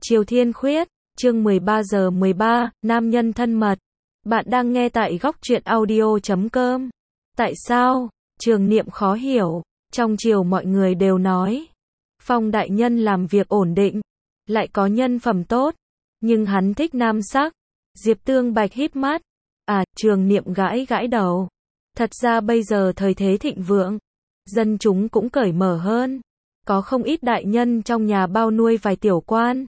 Triều Thiên Khuyết, chương 13 giờ 13, nam nhân thân mật. Bạn đang nghe tại góc truyện audio.com. Tại sao? Trường Niệm khó hiểu. Trong triều mọi người đều nói, Phong đại nhân làm việc ổn định, lại có nhân phẩm tốt, nhưng hắn thích nam sắc. Diệp Tương Bạch híp mắt. Trường Niệm gãi gãi đầu. Thật ra bây giờ thời thế thịnh vượng, dân chúng cũng cởi mở hơn. Có không ít đại nhân trong nhà bao nuôi vài tiểu quan.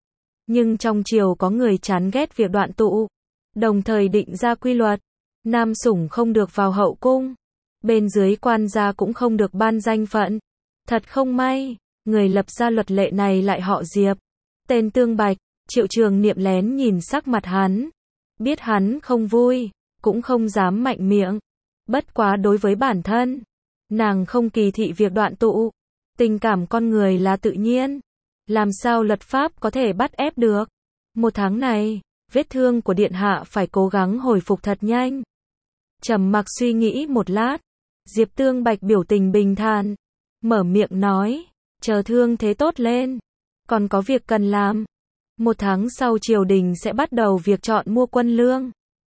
Nhưng trong triều có người chán ghét việc đoạn tụ, đồng thời định ra quy luật, nam sủng không được vào hậu cung, bên dưới quan gia cũng không được ban danh phận. Thật không may, người lập ra luật lệ này lại họ Diệp, tên Tương Bạch. Triệu Trường Niệm lén nhìn sắc mặt hắn, biết hắn không vui, cũng không dám mạnh miệng. Bất quá đối với bản thân, nàng không kỳ thị việc đoạn tụ, tình cảm con người là tự nhiên, làm sao luật pháp có thể bắt ép được. Một tháng này, vết thương của điện hạ phải cố gắng hồi phục thật nhanh. Trầm mặc suy nghĩ một lát, Diệp Tương Bạch biểu tình bình thản, mở miệng nói, chờ thương thế tốt lên, còn có việc cần làm. Một tháng sau triều đình sẽ bắt đầu việc chọn mua quân lương.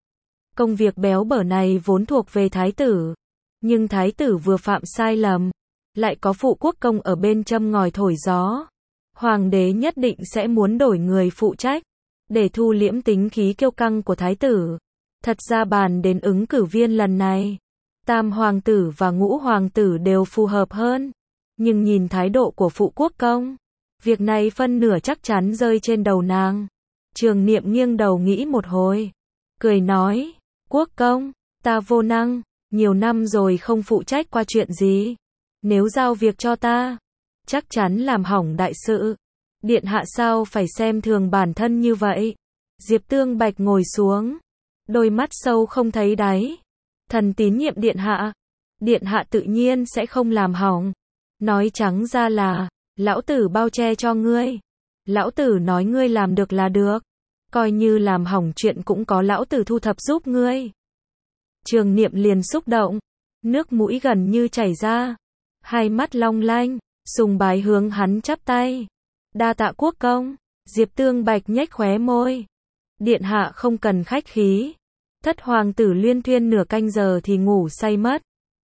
Công việc béo bở này vốn thuộc về thái tử, nhưng thái tử vừa phạm sai lầm, lại có phụ quốc công ở bên châm ngòi thổi gió. Hoàng đế nhất định sẽ muốn đổi người phụ trách, để thu liễm tính khí kiêu căng của thái tử. Thật ra bàn đến ứng cử viên lần này, tam hoàng tử và ngũ hoàng tử đều phù hợp hơn. Nhưng nhìn thái độ của phụ quốc công, việc này phân nửa chắc chắn rơi trên đầu nàng. Trường Niệm nghiêng đầu nghĩ một hồi, cười nói, quốc công, ta vô năng, nhiều năm rồi không phụ trách qua chuyện gì. Nếu giao việc cho ta, chắc chắn làm hỏng đại sự. Điện hạ sao phải xem thường bản thân như vậy? Diệp Tương Bạch ngồi xuống, đôi mắt sâu không thấy đáy. Thần tín nhiệm điện hạ tự nhiên sẽ không làm hỏng. Nói trắng ra là, lão tử bao che cho ngươi. Lão tử nói ngươi làm được là được. Coi như làm hỏng chuyện cũng có lão tử thu thập giúp ngươi. Trường Niệm liền xúc động, nước mũi gần như chảy ra, hai mắt long lanh, sùng bái hướng hắn chắp tay. Đa tạ quốc công. Diệp Tương Bạch nhếch khóe môi. Điện hạ không cần khách khí. Thất hoàng tử Liên Thuyên nửa canh giờ thì ngủ say mất.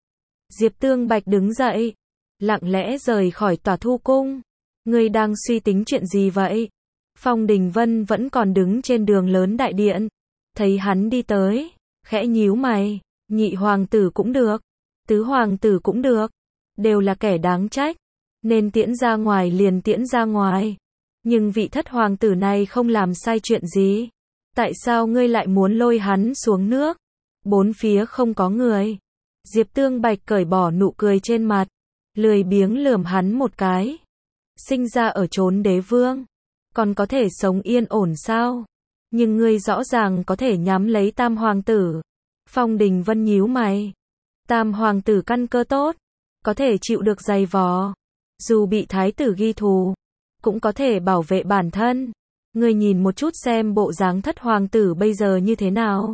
Diệp Tương Bạch đứng dậy, lặng lẽ rời khỏi tòa thu cung. Ngươi đang suy tính chuyện gì vậy? Phong Đình Vân vẫn còn đứng trên đường lớn đại điện, thấy hắn đi tới, khẽ nhíu mày. Nhị hoàng tử cũng được, tứ hoàng tử cũng được, đều là kẻ đáng trách, nên tiễn ra ngoài liền tiễn ra ngoài. Nhưng vị thất hoàng tử này không làm sai chuyện gì, tại sao ngươi lại muốn lôi hắn xuống nước? Bốn phía không có người. Diệp Tương Bạch cởi bỏ nụ cười trên mặt, lười biếng lườm hắn một cái. Sinh ra ở chốn đế vương, còn có thể sống yên ổn sao? Nhưng ngươi rõ ràng có thể nhắm lấy tam hoàng tử. Phong Đình Vân nhíu mày. Tam hoàng tử căn cơ tốt, có thể chịu được giày vò, dù bị thái tử ghi thù, cũng có thể bảo vệ bản thân. Ngươi nhìn một chút xem bộ dáng thất hoàng tử bây giờ như thế nào.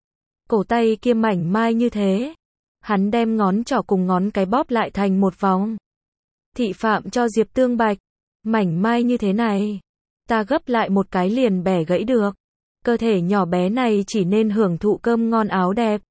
Cổ tay kia mảnh mai như thế. Hắn đem ngón trỏ cùng ngón cái bóp lại thành một vòng. Thị phạm cho Diệp Tương Bạch. Mảnh mai như thế này, ta gấp lại một cái liền bẻ gãy được. Cơ thể nhỏ bé này chỉ nên hưởng thụ cơm ngon áo đẹp,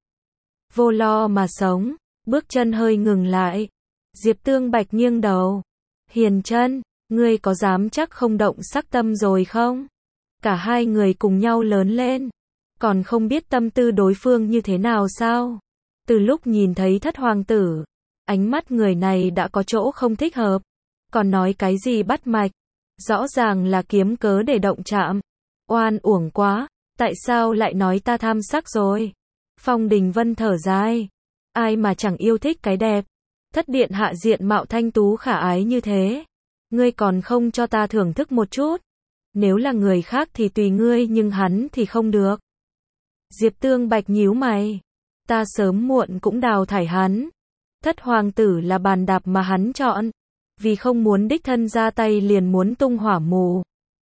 vô lo mà sống. Bước chân hơi ngừng lại. Diệp Tương Bạch nghiêng đầu. Hiền chân, ngươi có dám chắc không động sắc tâm rồi không? Cả hai người cùng nhau lớn lên, còn không biết tâm tư đối phương như thế nào sao? Từ lúc nhìn thấy thất hoàng tử, ánh mắt người này đã có chỗ không thích hợp. Còn nói cái gì bắt mạch, rõ ràng là kiếm cớ để động chạm. Oan uổng quá, tại sao lại nói ta tham sắc rồi? Phong Đình Vân thở dài. Ai mà chẳng yêu thích cái đẹp. Thất điện hạ diện mạo thanh tú khả ái như thế, ngươi còn không cho ta thưởng thức một chút? Nếu là người khác thì tùy ngươi, nhưng hắn thì không được. Diệp Tương Bạch nhíu mày. Ta sớm muộn cũng đào thải hắn. Thất hoàng tử là bàn đạp mà hắn chọn, vì không muốn đích thân ra tay liền muốn tung hỏa mù.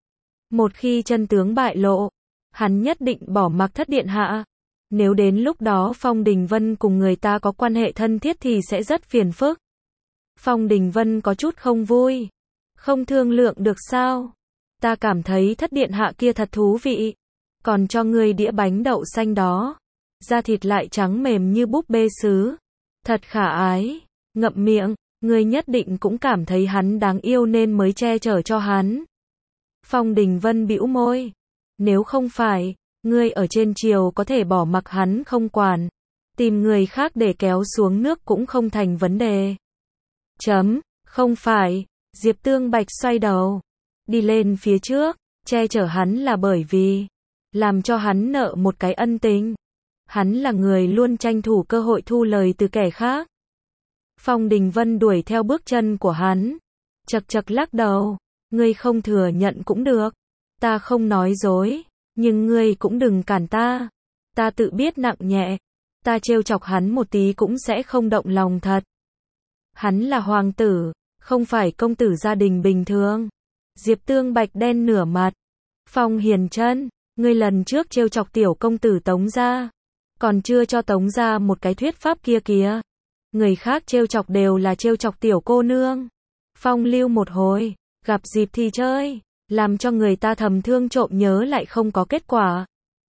Một khi chân tướng bại lộ, hắn nhất định bỏ mặc thất điện hạ. Nếu đến lúc đó Phong Đình Vân cùng người ta có quan hệ thân thiết thì sẽ rất phiền phức. Phong Đình Vân có chút không vui. Không thương lượng được sao? Ta cảm thấy thất điện hạ kia thật thú vị. Còn cho ngươi đĩa bánh đậu xanh đó. Da thịt lại trắng mềm như búp bê sứ. Thật khả ái. Ngậm miệng, ngươi nhất định cũng cảm thấy hắn đáng yêu nên mới che chở cho hắn. Phong Đình Vân bĩu môi. Nếu không phải, ngươi ở trên triều có thể bỏ mặc hắn không quản. Tìm người khác để kéo xuống nước cũng không thành vấn đề. Không phải, Diệp Tương Bạch xoay đầu. Đi lên phía trước, che chở hắn là bởi vì làm cho hắn nợ một cái ân tình. Hắn là người luôn tranh thủ cơ hội thu lời từ kẻ khác. Phong Đình Vân đuổi theo bước chân của hắn. Chật chật lắc đầu. Ngươi không thừa nhận cũng được. Ta không nói dối. Nhưng ngươi cũng đừng cản ta. Ta tự biết nặng nhẹ. Ta trêu chọc hắn một tí cũng sẽ không động lòng thật. Hắn là hoàng tử, không phải công tử gia đình bình thường. Diệp Tương Bạch đen nửa mặt. Phong Hiền Chân, ngươi lần trước trêu chọc tiểu công tử Tống gia, còn chưa cho Tống gia một cái thuyết pháp kia kìa. Người khác trêu chọc đều là trêu chọc tiểu cô nương. Phong lưu một hồi, gặp dịp thì chơi, làm cho người ta thầm thương trộm nhớ lại không có kết quả.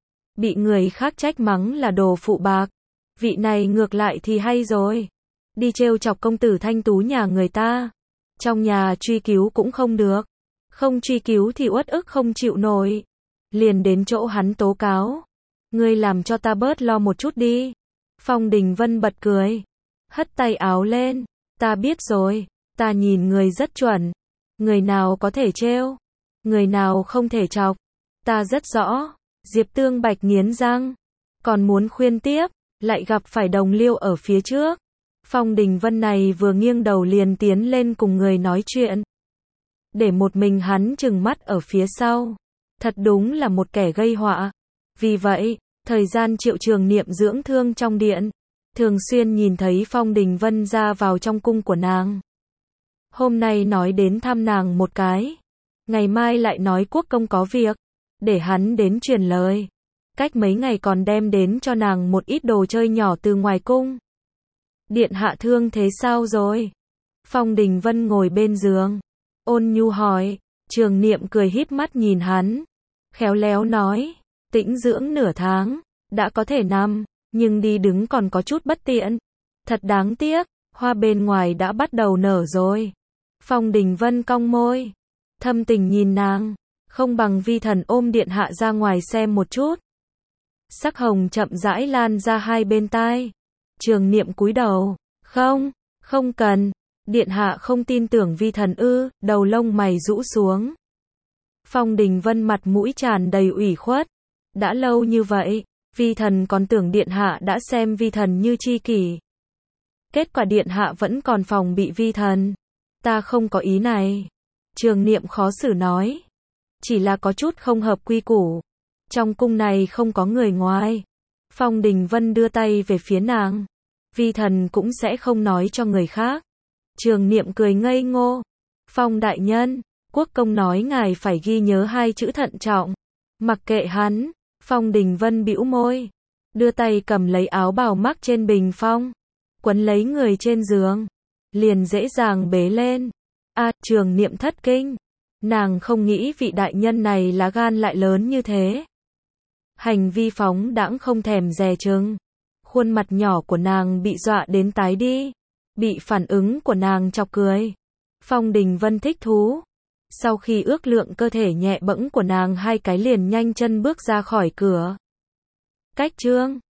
Bị người khác trách mắng là đồ phụ bạc. Vị này ngược lại thì hay rồi. Đi trêu chọc công tử thanh tú nhà người ta. Trong nhà truy cứu cũng không được. Không truy cứu thì uất ức không chịu nổi. Liền đến chỗ hắn tố cáo. Ngươi làm cho ta bớt lo một chút đi. Phong Đình Vân bật cười. Hất tay áo lên. Ta biết rồi. Ta nhìn người rất chuẩn. Người nào có thể trêu. Người nào không thể chọc. Ta rất rõ. Diệp Tương Bạch nghiến răng. Còn muốn khuyên tiếp. Lại gặp phải Đồng Liêu ở phía trước. Phong Đình Vân này vừa nghiêng đầu liền tiến lên cùng người nói chuyện. Để một mình hắn trừng mắt ở phía sau. Thật đúng là một kẻ gây họa. Vì vậy, thời gian Triệu Trường Niệm dưỡng thương trong điện, thường xuyên nhìn thấy Phong Đình Vân ra vào trong cung của nàng. Hôm nay nói đến thăm nàng một cái. Ngày mai lại nói quốc công có việc. Để hắn đến truyền lời. Cách mấy ngày còn đem đến cho nàng một ít đồ chơi nhỏ từ ngoài cung. Điện hạ thương thế sao rồi? Phong Đình Vân ngồi bên giường. Ôn nhu hỏi. Trường Niệm cười híp mắt nhìn hắn. Khéo léo nói. Tĩnh dưỡng nửa tháng. Đã có thể nằm. Nhưng đi đứng còn có chút bất tiện. Thật đáng tiếc. Hoa bên ngoài đã bắt đầu nở rồi. Phong Đình Vân cong môi. Thâm tình nhìn nàng. Không bằng vi thần ôm điện hạ ra ngoài xem một chút. Sắc hồng chậm rãi lan ra hai bên tai. Trường Niệm cúi đầu. Không cần. Điện hạ không tin tưởng vi thần ư? Đầu lông mày rũ xuống. Phong Đình Vân mặt mũi tràn đầy ủy khuất. Đã lâu như vậy, vi thần còn tưởng điện hạ đã xem vi thần như tri kỷ. Kết quả điện hạ vẫn còn phòng bị vi thần. Ta không có ý này. Trường Niệm khó xử nói. Chỉ là có chút không hợp quy củ. Trong cung này không có người ngoài. Phong Đình Vân đưa tay về phía nàng. Vi thần cũng sẽ không nói cho người khác. Trường Niệm cười ngây ngô. Phong đại nhân, quốc công nói ngài phải ghi nhớ hai chữ thận trọng. Mặc kệ hắn. Phong Đình Vân bĩu môi. Đưa tay cầm lấy áo bào mắc trên bình phong. Quấn lấy người trên giường. Liền dễ dàng bế lên. Trường Niệm thất kinh. Nàng không nghĩ vị đại nhân này lá gan lại lớn như thế. Hành vi phóng đãng không thèm dè chừng. Khuôn mặt nhỏ của nàng bị dọa đến tái đi. Bị phản ứng của nàng chọc cười. Phong Đình Vân thích thú. Sau khi ước lượng cơ thể nhẹ bẫng của nàng hai cái liền nhanh chân bước ra khỏi cửa. Cách chương